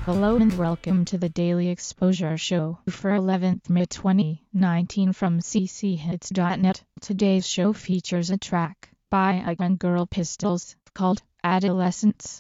Hello and welcome to the Daily Exposure Show for 11th May 2019 from cchits.net. Today's show features a track by Icon Girl Pistols called Adolescence.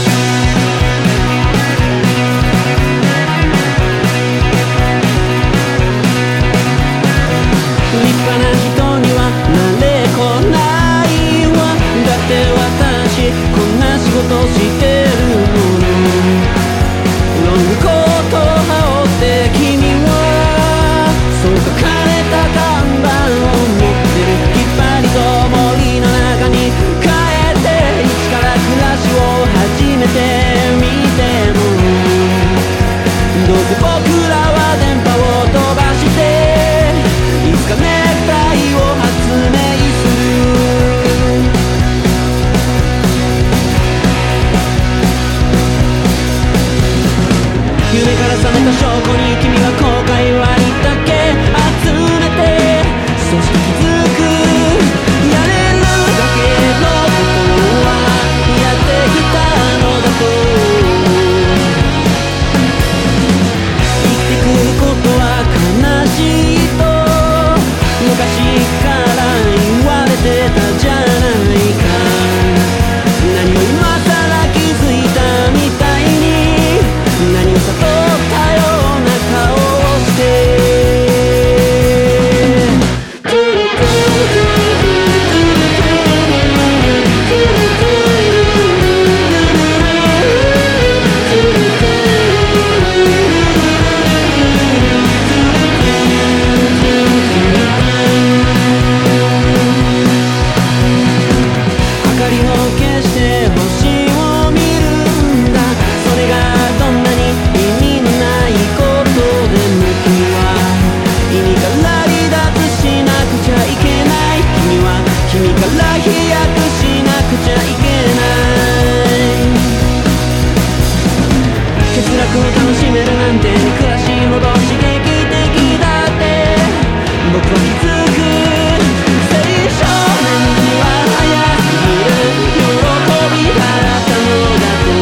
立派な人にはなれっこないわ。だって私こんな仕事してるのに、ロングコート羽織って君はそう書かれた看板を持ってる。きっぱりと森の中に帰って一から暮らしを始めてみても、どうせ僕らは電波を飛ばしていつかネクタイを発明する。夢から覚めた証拠に君は後悔割だけ集めて、そして気づく。やれるだけのことはやってきたのだと。生きてくることは悲しいと昔から言われてたじゃないか。何も今更気づいたみたいに、何を悟ったような顔をして明かりを消して星を見るんだ。それがどんなに意味のないことでも君は意味から離脱しなくちゃいけない。君から飛躍しなくちゃいけない。欠落を楽しめるなんて暮らしほど刺激的だって僕は気づく。青少年には早すぎる喜び払ったのだと。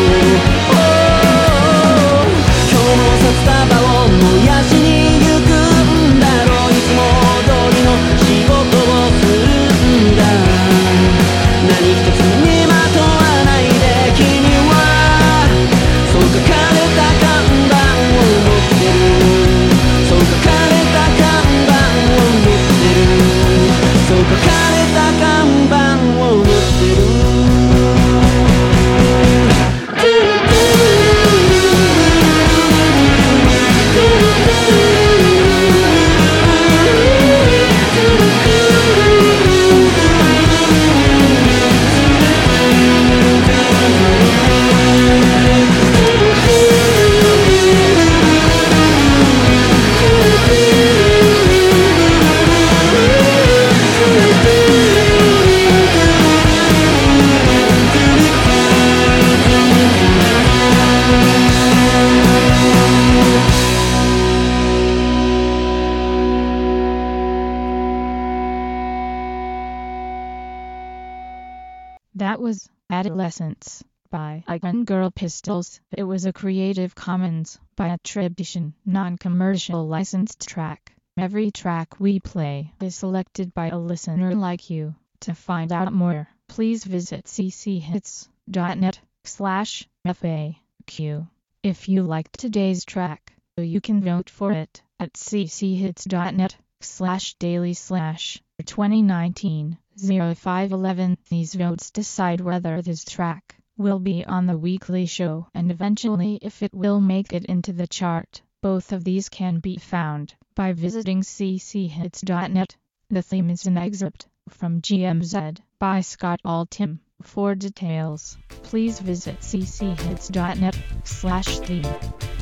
今日も札束を燃やしに行くんだろう。いつも通りの仕事をするんだ。何一つにまとわないで君はそう書かれた看板を持ってる。そう書かれた看板を持ってる。そう書かれた看板を持ってる。 That was Adolescence by Icon Girl Pistols. It was a Creative Commons by attribution, non-commercial licensed track. Every track we play is selected by a listener like you. To find out more, please visit cchits.net/FAQ. If you liked today's track, you can vote for it at cchits.net/daily/2019-0511. These votes decide whether this track will be on the weekly show and eventually if it will make it into the chart. Both of these can be found by visiting cchits.net. The theme is an excerpt from GMZ by Scott Altham. For details, please visit cchits.net/theme.